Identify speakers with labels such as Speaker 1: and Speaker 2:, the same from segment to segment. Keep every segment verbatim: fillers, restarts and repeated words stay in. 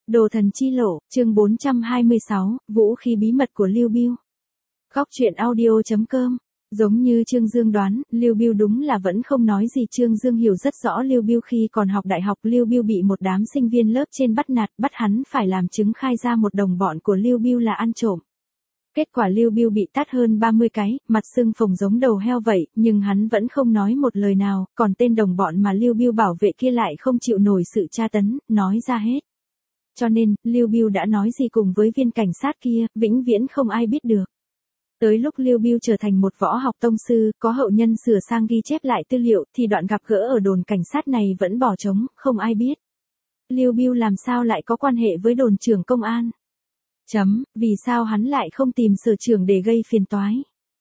Speaker 1: Đồ thần chi lộ, chương bốn trăm hai mươi sáu, vũ khí bí mật của Lưu Bưu. Góc truyện audio chấm com. Giống như Trương Dương đoán, Lưu Bưu đúng là vẫn không nói gì. Trương Dương hiểu rất rõ Lưu Bưu khi còn học đại học. Lưu Bưu bị một đám sinh viên lớp trên bắt nạt, bắt hắn phải làm chứng khai ra một đồng bọn của Lưu Bưu là ăn trộm. Kết quả Lưu Bưu bị tát hơn ba mươi cái, mặt sưng phồng giống đầu heo vậy, nhưng hắn vẫn không nói một lời nào, còn tên đồng bọn mà Lưu Bưu bảo vệ kia lại không chịu nổi sự tra tấn, nói ra hết. Cho nên, Lưu Bưu đã nói gì cùng với viên cảnh sát kia, vĩnh viễn không ai biết được. Tới lúc Lưu Bưu trở thành một võ học tông sư, có hậu nhân sửa sang ghi chép lại tư liệu, thì đoạn gặp gỡ ở đồn cảnh sát này vẫn bỏ trống, không ai biết. Lưu Bưu làm sao lại có quan hệ với đồn trưởng công an? Chấm, vì sao hắn lại không tìm sở trưởng để gây phiền toái?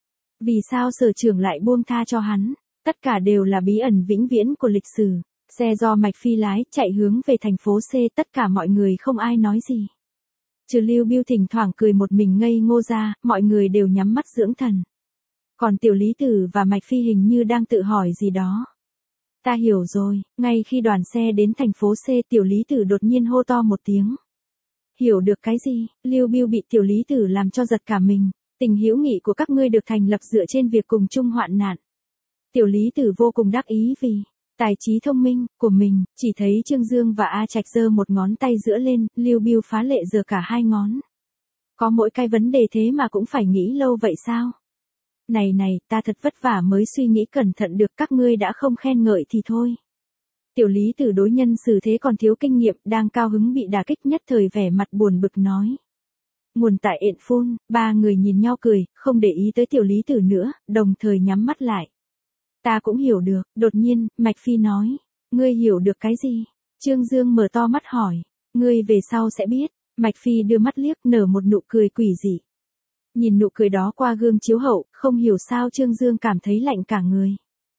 Speaker 1: Vì sao sở trưởng lại buông tha cho hắn? Tất cả đều là bí ẩn vĩnh viễn của lịch sử. Xe do Mạch Phi lái, chạy hướng về thành phố C, tất cả mọi người không ai nói gì. Trừ Lưu Bưu thỉnh thoảng cười một mình ngây ngô ra, mọi người đều nhắm mắt dưỡng thần. Còn Tiểu Lý Tử và Mạch Phi hình như đang tự hỏi gì đó. Ta hiểu rồi, ngay khi đoàn xe đến thành phố C, Tiểu Lý Tử đột nhiên hô to một tiếng. Hiểu được cái gì? Lưu Bưu bị Tiểu Lý Tử làm cho giật cả mình. Tình hữu nghị của các ngươi được thành lập dựa trên việc cùng chung hoạn nạn. Tiểu Lý Tử vô cùng đắc ý vì tài trí thông minh của mình, chỉ thấy Trương Dương và A Trạch giơ một ngón tay giữa lên, Lưu Bưu phá lệ giơ cả hai ngón. Có mỗi cái vấn đề thế mà cũng phải nghĩ lâu vậy sao? Này này, ta thật vất vả mới suy nghĩ cẩn thận được, các ngươi đã không khen ngợi thì thôi. Tiểu Lý Tử đối nhân xử thế còn thiếu kinh nghiệm, đang cao hứng bị đả kích nhất thời vẻ mặt buồn bực nói. Nguồn tại ện phun, ba người nhìn nhau cười, không để ý tới Tiểu Lý Tử nữa, đồng thời nhắm mắt lại. Ta cũng hiểu được, đột nhiên, Mạch Phi nói. Ngươi hiểu được cái gì? Trương Dương mở to mắt hỏi. Ngươi về sau sẽ biết. Mạch Phi đưa mắt liếc, nở một nụ cười quỷ dị. Nhìn nụ cười đó qua gương chiếu hậu, không hiểu sao Trương Dương cảm thấy lạnh cả người.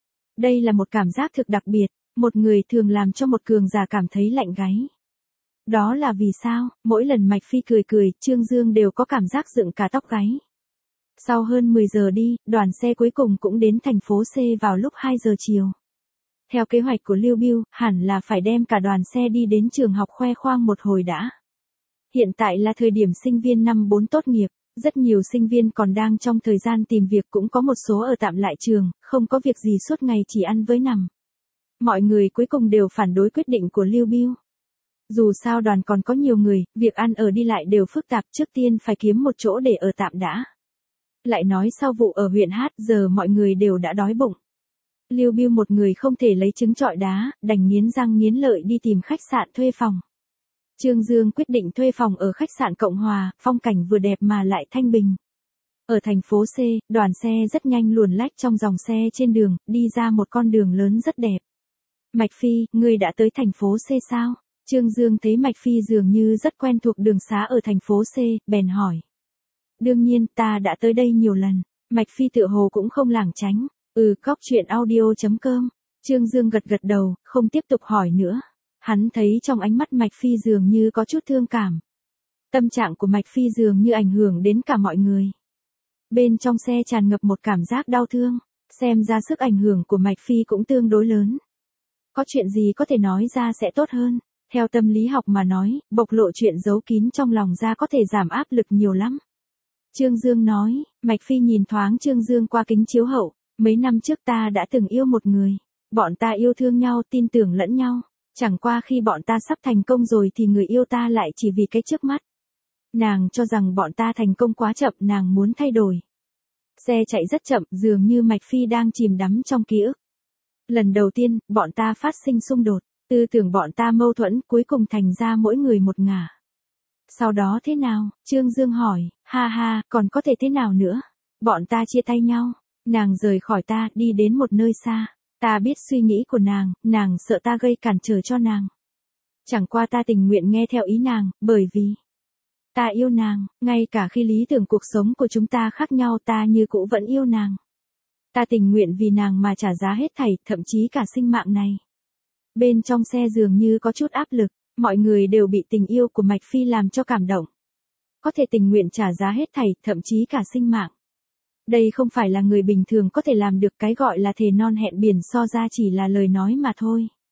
Speaker 1: Đây là một cảm giác thực đặc biệt, một người thường làm cho một cường giả cảm thấy lạnh gáy. Đó là vì sao, mỗi lần Mạch Phi cười cười, Trương Dương đều có cảm giác dựng cả tóc gáy. Sau hơn mười giờ đi, đoàn xe cuối cùng cũng đến thành phố C vào lúc hai giờ chiều. Theo kế hoạch của Lưu Bưu, hẳn là phải đem cả đoàn xe đi đến trường học khoe khoang một hồi đã. Hiện tại là thời điểm sinh viên năm bốn tốt nghiệp, rất nhiều sinh viên còn đang trong thời gian tìm việc, cũng có một số ở tạm lại trường, không có việc gì suốt ngày chỉ ăn với nằm. Mọi người cuối cùng đều phản đối quyết định của Lưu Bưu. Dù sao đoàn còn có nhiều người, việc ăn ở đi lại đều phức tạp, trước tiên phải kiếm một chỗ để ở tạm đã. Lại nói sau vụ ở huyện Hát, giờ mọi người đều đã đói bụng. Lưu Bưu một người không thể lấy trứng trọi đá, đành nghiến răng nghiến lợi đi tìm khách sạn thuê phòng. Trương Dương quyết định thuê phòng ở khách sạn Cộng Hòa, phong cảnh vừa đẹp mà lại thanh bình. Ở thành phố C, đoàn xe rất nhanh luồn lách trong dòng xe trên đường, đi ra một con đường lớn rất đẹp. Mạch Phi, ngươi đã tới thành phố C sao? Trương Dương thấy Mạch Phi dường như rất quen thuộc đường xá ở thành phố C, bèn hỏi. Đương nhiên, ta đã tới đây nhiều lần. Mạch Phi tựa hồ cũng không lảng tránh. Ừ, góc truyện audio chấm com. Trương Dương gật gật đầu, không tiếp tục hỏi nữa. Hắn thấy trong ánh mắt Mạch Phi dường như có chút thương cảm. Tâm trạng của Mạch Phi dường như ảnh hưởng đến cả mọi người. Bên trong xe tràn ngập một cảm giác đau thương. Xem ra sức ảnh hưởng của Mạch Phi cũng tương đối lớn. Có chuyện gì có thể nói ra sẽ tốt hơn. Theo tâm lý học mà nói, bộc lộ chuyện giấu kín trong lòng ra có thể giảm áp lực nhiều lắm. Trương Dương nói, Mạch Phi nhìn thoáng Trương Dương qua kính chiếu hậu, mấy năm trước ta đã từng yêu một người, bọn ta yêu thương nhau, tin tưởng lẫn nhau, chẳng qua khi bọn ta sắp thành công rồi thì người yêu ta lại chỉ vì cái trước mắt. Nàng cho rằng bọn ta thành công quá chậm, nàng muốn thay đổi. Xe chạy rất chậm, dường như Mạch Phi đang chìm đắm trong ký ức. Lần đầu tiên, bọn ta phát sinh xung đột, tư tưởng bọn ta mâu thuẫn, cuối cùng thành ra mỗi người một ngả. Sau đó thế nào? Trương Dương hỏi, ha ha, còn có thể thế nào nữa? Bọn ta chia tay nhau, nàng rời khỏi ta, đi đến một nơi xa. Ta biết suy nghĩ của nàng, nàng sợ ta gây cản trở cho nàng. Chẳng qua ta tình nguyện nghe theo ý nàng, bởi vì ta yêu nàng, ngay cả khi lý tưởng cuộc sống của chúng ta khác nhau ta như cũ vẫn yêu nàng. Ta tình nguyện vì nàng mà trả giá hết thảy, thậm chí cả sinh mạng này. Bên trong xe dường như có chút áp lực. Mọi người đều bị tình yêu của Mạch Phi làm cho cảm động. Có thể tình nguyện trả giá hết thảy, thậm chí cả sinh mạng. Đây không phải là người bình thường có thể làm được, cái gọi là thề non hẹn biển so ra chỉ là lời nói mà thôi.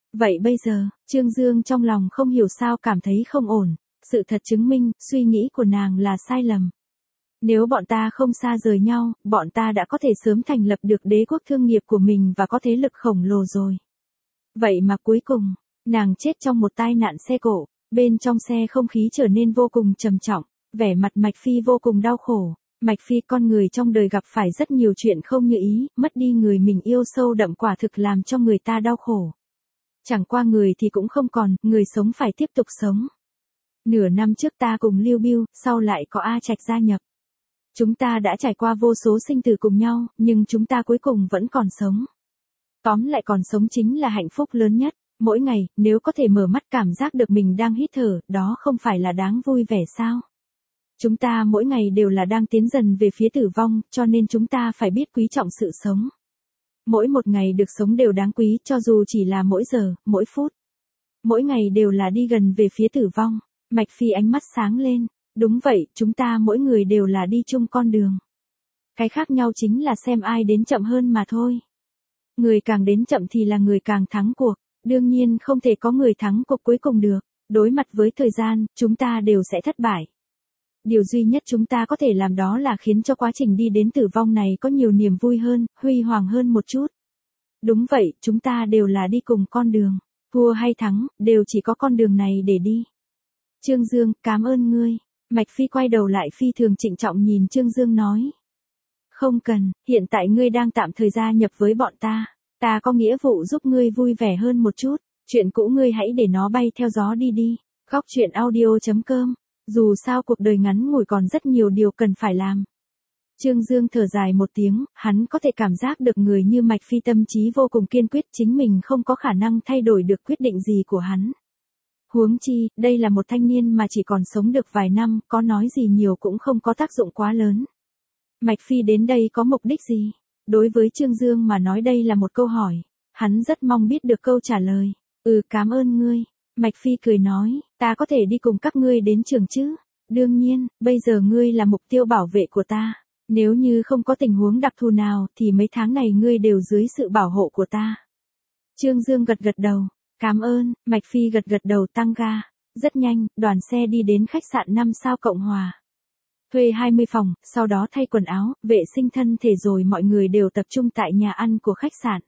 Speaker 1: Vậy bây giờ, Trương Dương trong lòng không hiểu sao cảm thấy không ổn, sự thật chứng minh, suy nghĩ của nàng là sai lầm. Nếu bọn ta không xa rời nhau, bọn ta đã có thể sớm thành lập được đế quốc thương nghiệp của mình và có thế lực khổng lồ rồi. Vậy mà cuối cùng, nàng chết trong một tai nạn xe cộ, bên trong xe không khí trở nên vô cùng trầm trọng, vẻ mặt Mạch Phi vô cùng đau khổ. Mạch Phi con người trong đời gặp phải rất nhiều chuyện không như ý, mất đi người mình yêu sâu đậm quả thực làm cho người ta đau khổ. Chẳng qua người thì cũng không còn, người sống phải tiếp tục sống. Nửa năm trước ta cùng Lưu Biêu, sau lại có A Trạch gia nhập. Chúng ta đã trải qua vô số sinh tử cùng nhau, nhưng chúng ta cuối cùng vẫn còn sống. Tóm lại còn sống chính là hạnh phúc lớn nhất. Mỗi ngày, nếu có thể mở mắt cảm giác được mình đang hít thở, đó không phải là đáng vui vẻ sao? Chúng ta mỗi ngày đều là đang tiến dần về phía tử vong, cho nên chúng ta phải biết quý trọng sự sống. Mỗi một ngày được sống đều đáng quý, cho dù chỉ là mỗi giờ, mỗi phút. Mỗi ngày đều là đi gần về phía tử vong. Mạch Phi ánh mắt sáng lên. Đúng vậy, chúng ta mỗi người đều là đi chung con đường. Cái khác nhau chính là xem ai đến chậm hơn mà thôi. Người càng đến chậm thì là người càng thắng cuộc. Đương nhiên không thể có người thắng cuộc cuối cùng được. Đối mặt với thời gian, chúng ta đều sẽ thất bại. Điều duy nhất chúng ta có thể làm đó là khiến cho quá trình đi đến tử vong này có nhiều niềm vui hơn, huy hoàng hơn một chút. Đúng vậy, chúng ta đều là đi cùng con đường. Thua hay thắng, đều chỉ có con đường này để đi. Trương Dương, cảm ơn ngươi. Mạch Phi quay đầu lại phi thường trịnh trọng nhìn Trương Dương nói. Không cần, hiện tại ngươi đang tạm thời gia nhập với bọn ta. Ta có nghĩa vụ giúp ngươi vui vẻ hơn một chút. Chuyện cũ ngươi hãy để nó bay theo gió đi đi. Góc truyện audio chấm com. Dù sao cuộc đời ngắn ngủi còn rất nhiều điều cần phải làm. Trương Dương thở dài một tiếng, hắn có thể cảm giác được người như Mạch Phi tâm trí vô cùng kiên quyết, chính mình không có khả năng thay đổi được quyết định gì của hắn. Huống chi, đây là một thanh niên mà chỉ còn sống được vài năm, có nói gì nhiều cũng không có tác dụng quá lớn. Mạch Phi đến đây có mục đích gì? Đối với Trương Dương mà nói đây là một câu hỏi. Hắn rất mong biết được câu trả lời. Ừ, cảm ơn ngươi. Mạch Phi cười nói, ta có thể đi cùng các ngươi đến trường chứ? Đương nhiên, bây giờ ngươi là mục tiêu bảo vệ của ta. Nếu như không có tình huống đặc thù nào thì mấy tháng này ngươi đều dưới sự bảo hộ của ta. Trương Dương gật gật đầu. Cảm ơn, Mạch Phi gật gật đầu tăng ga. Rất nhanh, đoàn xe đi đến khách sạn năm sao Cộng Hòa. Thuê hai mươi phòng, sau đó thay quần áo, vệ sinh thân thể rồi mọi người đều tập trung tại nhà ăn của khách sạn.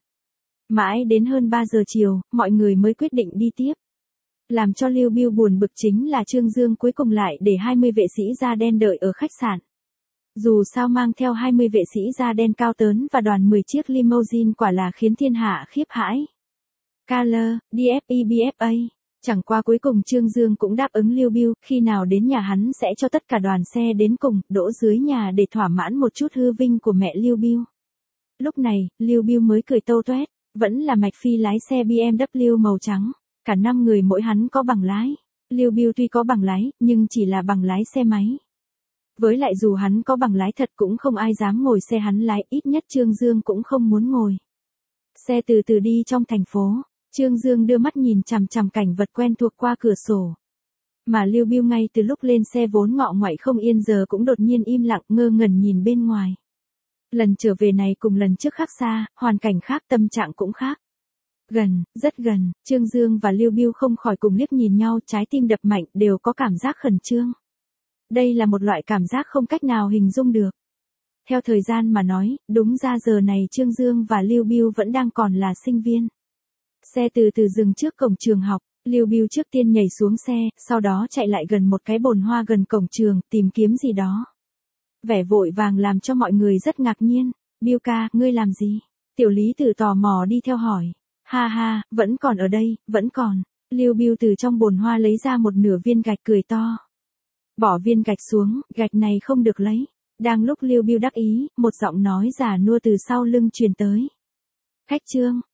Speaker 1: Mãi đến hơn ba giờ chiều, mọi người mới quyết định đi tiếp. Làm cho Lưu Biêu buồn bực chính là Trương Dương cuối cùng lại để hai mươi vệ sĩ da đen đợi ở khách sạn. Dù sao mang theo hai mươi vệ sĩ da đen cao tớn và đoàn mười chiếc limousine quả là khiến thiên hạ khiếp hãi. Color, đê ép e bê ép a. Chẳng qua cuối cùng Trương Dương cũng đáp ứng Lưu Biêu, khi nào đến nhà hắn sẽ cho tất cả đoàn xe đến cùng, đỗ dưới nhà để thỏa mãn một chút hư vinh của mẹ Lưu Biêu. Lúc này, Lưu Biêu mới cười tâu toét, vẫn là Mạch Phi lái xe bê em vê màu trắng, cả năm người mỗi hắn có bằng lái. Lưu Biêu tuy có bằng lái, nhưng chỉ là bằng lái xe máy. Với lại dù hắn có bằng lái thật cũng không ai dám ngồi xe hắn lái, ít nhất Trương Dương cũng không muốn ngồi. Xe từ từ đi trong thành phố. Trương Dương đưa mắt nhìn chằm chằm cảnh vật quen thuộc qua cửa sổ. Mà Lưu Biêu ngay từ lúc lên xe vốn ngọ ngoại không yên giờ cũng đột nhiên im lặng ngơ ngẩn nhìn bên ngoài. Lần trở về này cùng lần trước khác xa, hoàn cảnh khác, tâm trạng cũng khác. Gần, rất gần, Trương Dương và Lưu Biêu không khỏi cùng liếc nhìn nhau, trái tim đập mạnh, đều có cảm giác khẩn trương. Đây là một loại cảm giác không cách nào hình dung được. Theo thời gian mà nói, đúng ra giờ này Trương Dương và Lưu Biêu vẫn đang còn là sinh viên. Xe từ từ dừng trước cổng trường học, Lưu Biêu trước tiên nhảy xuống xe, sau đó chạy lại gần một cái bồn hoa gần cổng trường, tìm kiếm gì đó. Vẻ vội vàng làm cho mọi người rất ngạc nhiên. Biêu ca, ngươi làm gì? Tiểu Lý Tử tò mò đi theo hỏi. Ha ha, vẫn còn ở đây, vẫn còn. Lưu Biêu từ trong bồn hoa lấy ra một nửa viên gạch cười to. Bỏ viên gạch xuống, gạch này không được lấy. Đang lúc Lưu Biêu đắc ý, một giọng nói giả nua từ sau lưng truyền tới. Khách Trương,